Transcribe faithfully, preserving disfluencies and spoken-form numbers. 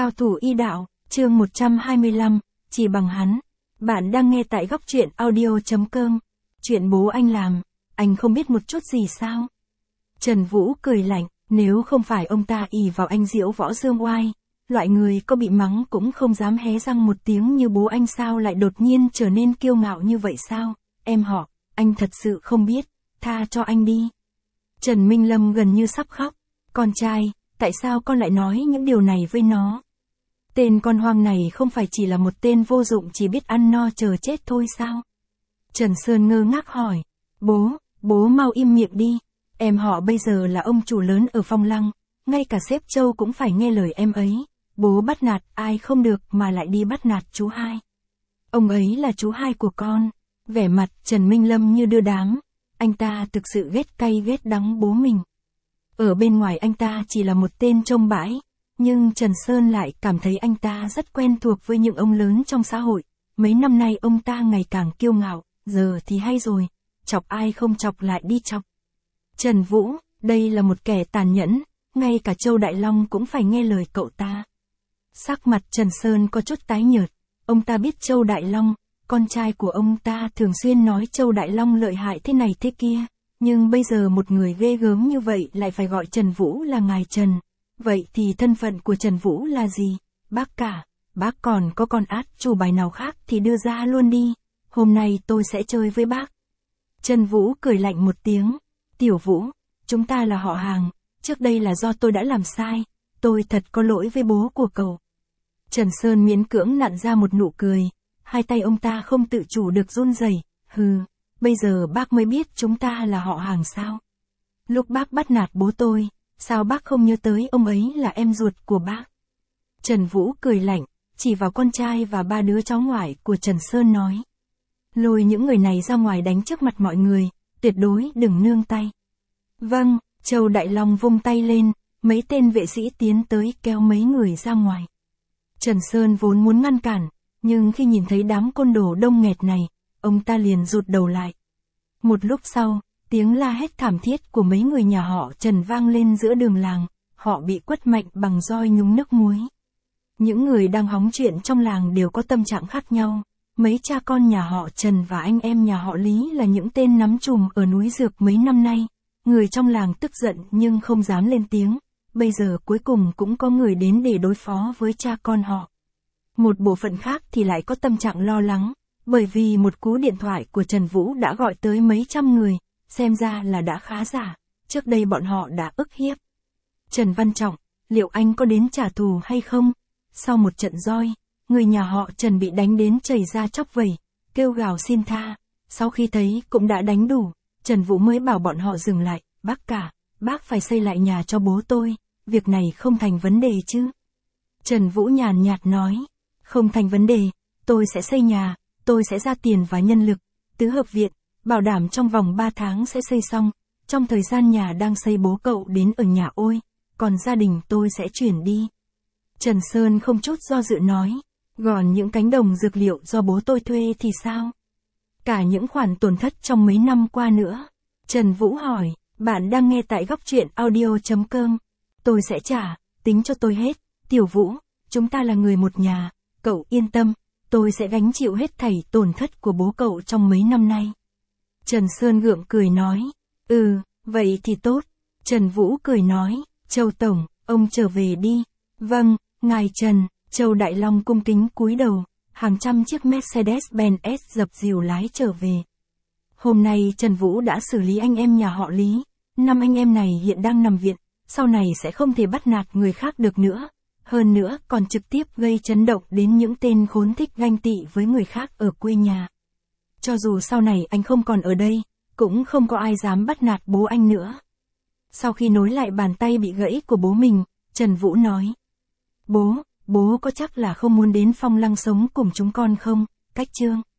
Cao thủ y đạo, chương một trăm hai mươi lăm, chỉ bằng hắn. Bạn đang nghe tại góc truyện audio.com. Chuyện bố anh làm, anh không biết một chút gì sao? Trần Vũ cười lạnh, nếu không phải ông ta ỷ vào anh diễu võ dương oai, loại người có bị mắng cũng không dám hé răng một tiếng như bố anh sao lại đột nhiên trở nên kiêu ngạo như vậy sao? Em họ, anh thật sự không biết, tha cho anh đi. Trần Minh Lâm gần như sắp khóc. Con trai, tại sao con lại nói những điều này với nó? Tên con hoang này không phải chỉ là một tên vô dụng chỉ biết ăn no chờ chết thôi sao? Trần Sơn ngơ ngác hỏi. Bố, bố mau im miệng đi. Em họ bây giờ là ông chủ lớn ở Phong Lăng, ngay cả sếp Châu cũng phải nghe lời em ấy. Bố bắt nạt ai không được mà lại đi bắt nạt chú hai. Ông ấy là chú hai của con. Vẻ mặt Trần Minh Lâm như đưa đám. Anh ta thực sự ghét cay ghét đắng bố mình. Ở bên ngoài anh ta chỉ là một tên trông bãi, nhưng Trần Sơn lại cảm thấy anh ta rất quen thuộc với những ông lớn trong xã hội. Mấy năm nay ông ta ngày càng kiêu ngạo, giờ thì hay rồi, chọc ai không chọc lại đi chọc. Trần Vũ, đây là một kẻ tàn nhẫn, ngay cả Châu Đại Long cũng phải nghe lời cậu ta. Sắc mặt Trần Sơn có chút tái nhợt, ông ta biết Châu Đại Long, con trai của ông ta thường xuyên nói Châu Đại Long lợi hại thế này thế kia. Nhưng bây giờ một người ghê gớm như vậy lại phải gọi Trần Vũ là ngài Trần. Vậy thì thân phận của Trần Vũ là gì? Bác cả, bác còn có con át chủ bài nào khác thì đưa ra luôn đi. Hôm nay tôi sẽ chơi với bác. Trần Vũ cười lạnh một tiếng. Tiểu Vũ, chúng ta là họ hàng. Trước đây là do tôi đã làm sai. Tôi thật có lỗi với bố của cậu. Trần Sơn miễn cưỡng nặn ra một nụ cười. Hai tay ông ta không tự chủ được run rẩy. Hừ. Bây giờ bác mới biết chúng ta là họ hàng sao? Lúc bác bắt nạt bố tôi, sao bác không nhớ tới ông ấy là em ruột của bác? Trần Vũ cười lạnh, chỉ vào con trai và ba đứa cháu ngoại của Trần Sơn nói. Lôi những người này ra ngoài đánh trước mặt mọi người, tuyệt đối đừng nương tay. Vâng, Châu Đại Long vung tay lên, mấy tên vệ sĩ tiến tới kéo mấy người ra ngoài. Trần Sơn vốn muốn ngăn cản, nhưng khi nhìn thấy đám côn đồ đông nghẹt này, ông ta liền rụt đầu lại. Một lúc sau, tiếng la hét thảm thiết của mấy người nhà họ Trần vang lên giữa đường làng, họ bị quất mạnh bằng roi nhúng nước muối. Những người đang hóng chuyện trong làng đều có tâm trạng khác nhau. Mấy cha con nhà họ Trần và anh em nhà họ Lý là những tên nắm trùm ở núi Dược mấy năm nay. Người trong làng tức giận nhưng không dám lên tiếng. Bây giờ cuối cùng cũng có người đến để đối phó với cha con họ. Một bộ phận khác thì lại có tâm trạng lo lắng. Bởi vì một cú điện thoại của Trần Vũ đã gọi tới mấy trăm người, xem ra là đã khá giả, trước đây bọn họ đã ức hiếp. Trần Văn Trọng, liệu anh có đến trả thù hay không? Sau một trận roi, người nhà họ Trần bị đánh đến chảy ra chóc vẩy, kêu gào xin tha, sau khi thấy cũng đã đánh đủ, Trần Vũ mới bảo bọn họ dừng lại, bác cả, bác phải xây lại nhà cho bố tôi, việc này không thành vấn đề chứ? Trần Vũ nhàn nhạt nói, không thành vấn đề, tôi sẽ xây nhà. Tôi sẽ ra tiền và nhân lực, tứ hợp viện, bảo đảm trong vòng ba tháng sẽ xây xong, trong thời gian nhà đang xây bố cậu đến ở nhà ôi, còn gia đình tôi sẽ chuyển đi. Trần Sơn không chút do dự nói, còn những cánh đồng dược liệu do bố tôi thuê thì sao? Cả những khoản tổn thất trong mấy năm qua nữa. Trần Vũ hỏi, bạn đang nghe tại góc truyện audio.com, tôi sẽ trả, tính cho tôi hết, Tiểu Vũ, chúng ta là người một nhà, cậu yên tâm. Tôi sẽ gánh chịu hết thảy tổn thất của bố cậu trong mấy năm nay. Trần Sơn gượng cười nói. Ừ, vậy thì tốt. Trần Vũ cười nói. Châu Tổng, ông trở về đi. Vâng, ngài Trần. Châu Đại Long cung kính cúi đầu. Hàng trăm chiếc Mercedes-Benz S dập dìu lái trở về. Hôm nay Trần Vũ đã xử lý anh em nhà họ Lý. Năm anh em này hiện đang nằm viện. Sau này sẽ không thể bắt nạt người khác được nữa. Hơn nữa còn trực tiếp gây chấn động đến những tên khốn thích ganh tị với người khác ở quê nhà. Cho dù sau này anh không còn ở đây, cũng không có ai dám bắt nạt bố anh nữa. Sau khi nối lại bàn tay bị gãy của bố mình, Trần Vũ nói. Bố, bố có chắc là không muốn đến Phong Lăng sống cùng chúng con không? Cách Trương.